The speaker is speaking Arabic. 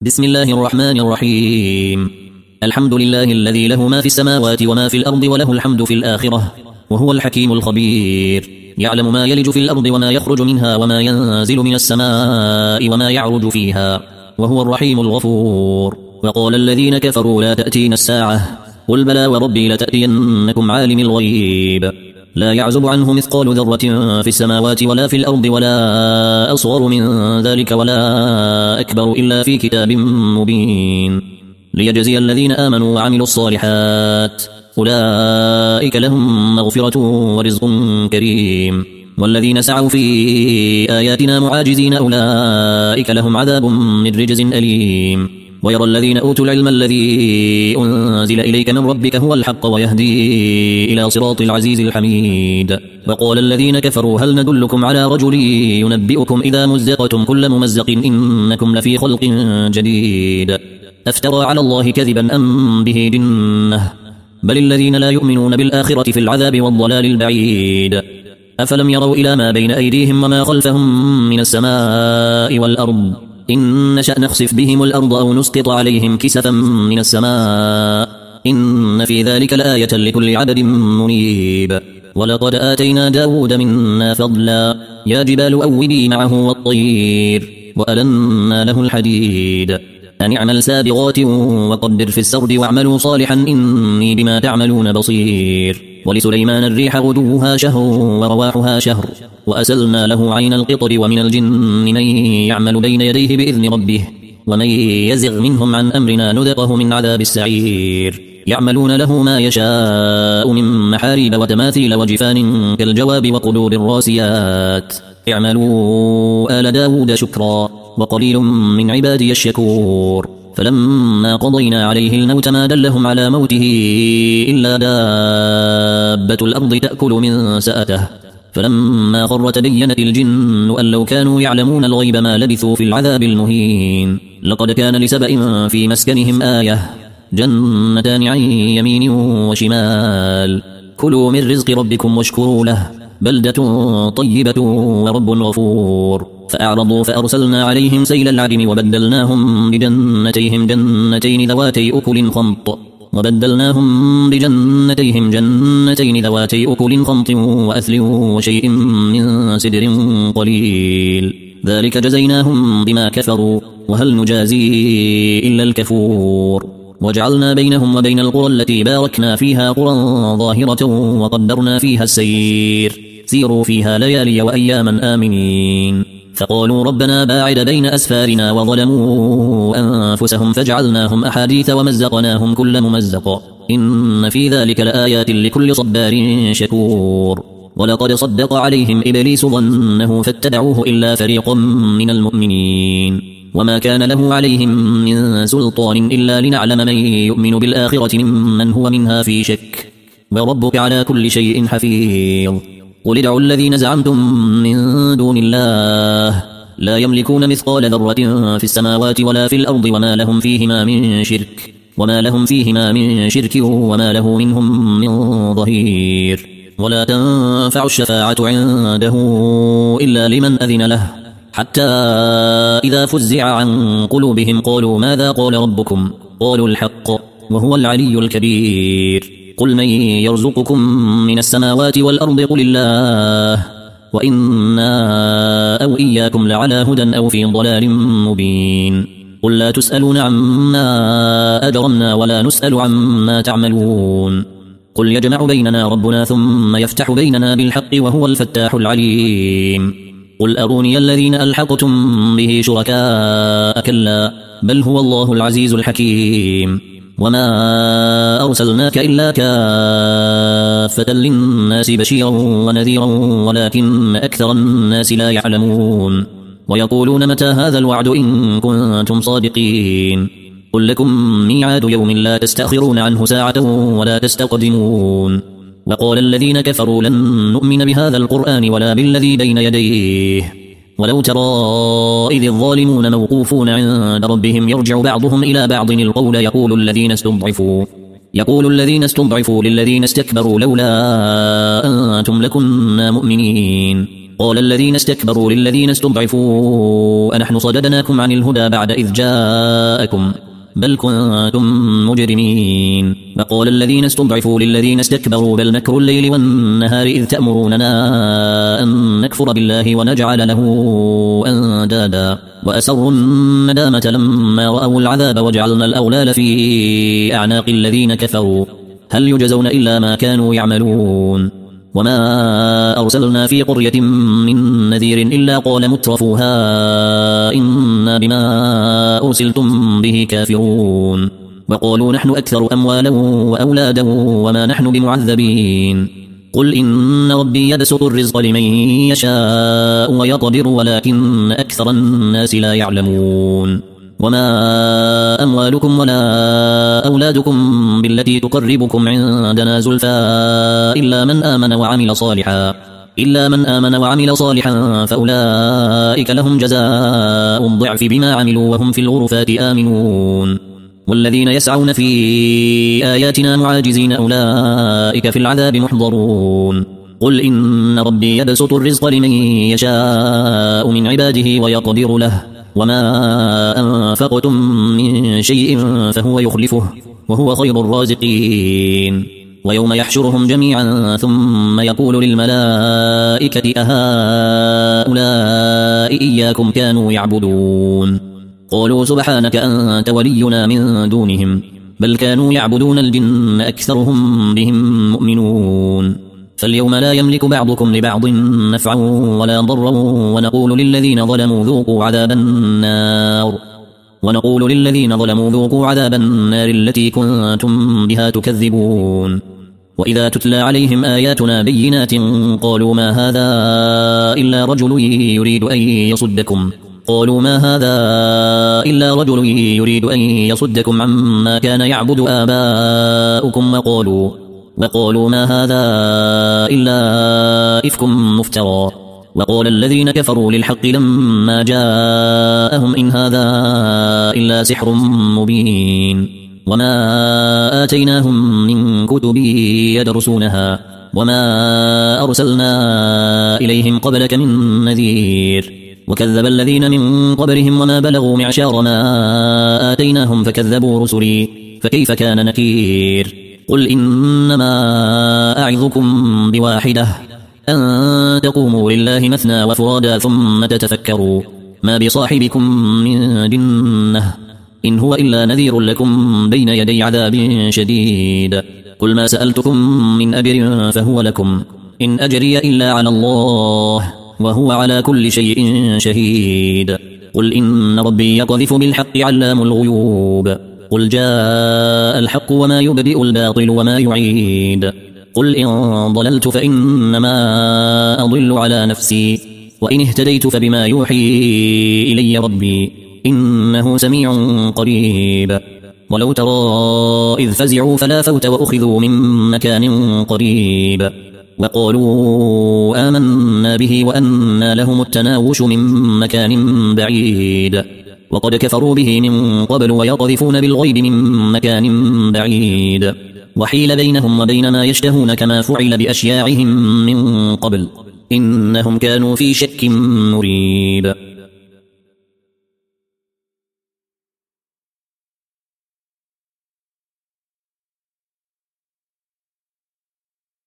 بسم الله الرحمن الرحيم. الحمد لله الذي له ما في السماوات وما في الأرض وله الحمد في الآخرة وهو الحكيم الخبير. يعلم ما يلج في الأرض وما يخرج منها وما ينزل من السماء وما يعرج فيها وهو الرحيم الغفور. وقال الذين كفروا لا تأتينا الساعة قل بلى وربي لتأتينكم عالم الغيب لا يعزب عنه مثقال ذرة في السماوات ولا في الأرض ولا أصغر من ذلك ولا أكبر إلا في كتاب مبين ليجزي الذين آمنوا وعملوا الصالحات أولئك لهم مغفرة ورزق كريم. والذين سعوا في آياتنا معاجزين أولئك لهم عذاب من رجز أليم. ويرى الذين أوتوا العلم الذي أنزل إليك من ربك هو الحق ويهدي إلى صراط العزيز الحميد. وقال الذين كفروا هل ندلكم على رجل ينبئكم إذا مزقتم كل ممزق إنكم لفي خلق جديد أفترى على الله كذبا أم به جنة بل الذين لا يؤمنون بالآخرة في العذاب والضلال البعيد. أفلم يروا إلى ما بين أيديهم وما خلفهم من السماء والأرض إن نشأ نخسف بهم الأرض أو نسقط عليهم كسفا من السماء إن في ذلك لآية لكل عبد منيب. ولقد آتينا داود منا فضلا يا جبال أوبي معه والطير وألنا له الحديد أن اعمل سابغات وقدر في السرد واعملوا صالحا إني بما تعملون بصير. ولسليمان الريح غدوها شهر ورواحها شهر وأسلنا له عين القطر ومن الجن من يعمل بين يديه بإذن ربه ومن يزغ منهم عن أمرنا نذقه من عذاب السعير. يعملون له ما يشاء من محاريب وتماثيل وجفان كالجواب وقدور الراسيات اعملوا آل داود شكرا وقليل من عبادي الشكور. فلما قضينا عليه الموت ما دلهم على موته إلا دابة الأرض تأكل من سأته فلما خر تبينت الجن أن لو كانوا يعلمون الغيب ما لبثوا في العذاب المهين. لقد كان لسبأ في مسكنهم آية جنتان عن يمين وشمال كلوا من رزق ربكم واشكروا له بلدة طيبة ورب غفور. فأعرضوا فأرسلنا عليهم سيل العرم وبدلناهم بجنتيهم جنتين ذواتي ذواتي أكل خمط وأثل وشيء من سدر قليل ذلك جزيناهم بما كفروا وهل نجازي إلا الكفور. وجعلنا بينهم وبين القرى التي باركنا فيها قرى ظاهرة وقدرنا فيها السير سيروا فيها ليالي وأياما آمنين. فقالوا ربنا باعد بين أسفارنا وظلموا أنفسهم فجعلناهم أحاديث ومزقناهم كل ممزق إن في ذلك لآيات لكل صبار شكور. ولقد صدق عليهم إبليس ظنه فاتبعوه إلا فريقا من المؤمنين وما كان له عليهم من سلطان إلا لنعلم من يؤمن بالآخرة ممن هو منها في شك وربك على كل شيء حفيظ. قل ادعوا الذين زعمتم من دون الله لا يملكون مثقال ذرة في السماوات ولا في الأرض وما لهم فيهما من شرك وما له منهم من ظهير. ولا تنفع الشفاعة عنده إلا لمن أذن له حتى إذا فزع عن قلوبهم قالوا ماذا قال ربكم قالوا الحق وهو العلي الكبير. قل من يرزقكم من السماوات والأرض قل الله وإنا أو إياكم لعلى هدى أو في ضلال مبين. قل لا تسألون عما أجرمنا ولا نسأل عما تعملون. قل يجمع بيننا ربنا ثم يفتح بيننا بالحق وهو الفتاح العليم. قل أروني الذين ألحقتم به شركاء كلا بل هو الله العزيز الحكيم. وما أرسلناك إلا كافة للناس بشيرا ونذيرا ولكن أكثر الناس لا يعلمون. ويقولون متى هذا الوعد إن كنتم صادقين. قل لكم ميعاد يوم لا تستأخرون عنه ساعة ولا تستقدمون. وقال الذين كفروا لن نؤمن بهذا القرآن ولا بالذي بين يديه ولو ترى إذ الظالمون موقوفون عند ربهم يرجع بعضهم إلى بعض القول يقول الذين استضعفوا للذين استكبروا لولا أنتم لكنا مؤمنين. قال الذين استكبروا للذين استضعفوا أنحن صددناكم عن الهدى بعد إذ جاءكم بل كنتم مجرمين. وقال الذين استضعفوا للذين استكبروا بل مكر الليل والنهار إذ تأمروننا أن نكفر بالله ونجعل له أندادا وأسروا الندامة لما رأوا العذاب وجعلنا الأغلال في أعناق الذين كفروا هل يجزون إلا ما كانوا يعملون. وما أرسلنا في قرية من نذير إلا قال مترفوها إنا بما أرسلتم به كافرون وقالوا نحن أكثر أموالا وأولادا وما نحن بمعذبين. قل إن ربي يبسط الرزق لمن يشاء ويقدر ولكن أكثر الناس لا يعلمون. وما أموالكم ولا أولادكم بالتي تقربكم عندنا زلفى إلا من آمن وعمل صالحا فأولئك لهم جزاء الضعف بما عملوا وهم في الغرفات آمنون. والذين يسعون في آياتنا معاجزين أولئك في العذاب محضرون. قل إن ربي يبسط الرزق لمن يشاء من عباده ويقدر له وما أنفقتم من شيء فهو يخلفه وهو خير الرازقين. ويوم يحشرهم جميعا ثم يقول للملائكة أهؤلاء إياكم كانوا يعبدون قالوا سبحانك أنت ولينا من دونهم بل كانوا يعبدون الجن أكثرهم بهم مؤمنون. فاليوم لا يملك بعضكم لبعض نفعا ولا ضرا ونقول للذين ظلموا ذوقوا عذاب النار التي كنتم بها تكذبون. وإذا تتلى عليهم آياتنا بينات قالوا ما هذا إلا رجل يريد أن يصدكم عما كان يعبد آباؤكم وقالوا ما هذا إلا إفك مفترى. وقال الذين كفروا للحق لما جاءهم إن هذا إلا سحر مبين. وما آتيناهم من كتب يدرسونها وما أرسلنا إليهم قبلك من نذير. وكذب الذين من قبلهم وما بلغوا معشار ما آتيناهم فكذبوا رسلي فكيف كان نكير. قل إنما أعظكم بواحدة أن تقوموا لله مثنى وفرادا ثم تتفكروا ما بصاحبكم من جنة إن هو إلا نذير لكم بين يدي عذاب شديد. قل ما سألتكم من أجر فهو لكم إن أجري إلا على الله وهو على كل شيء شهيد. قل إن ربي يقذف بالحق علام الغيوب. قل جاء الحق وما يبدئ الباطل وما يعيد. قل إن ضللت فإنما أضل على نفسي وإن اهتديت فبما يوحي إلي ربي إنه سميع قريب. ولو ترى إذ فزعوا فلا فوت وأخذوا من مكان قريب وقالوا آمنا به وأنى لهم التناوش من مكان بعيد وقد كفروا به من قبل ويقذفون بالغيب من مكان بعيد وحيل بينهم وبين ما يشتهون كما فعل بأشياعهم من قبل إنهم كانوا في شك مريب.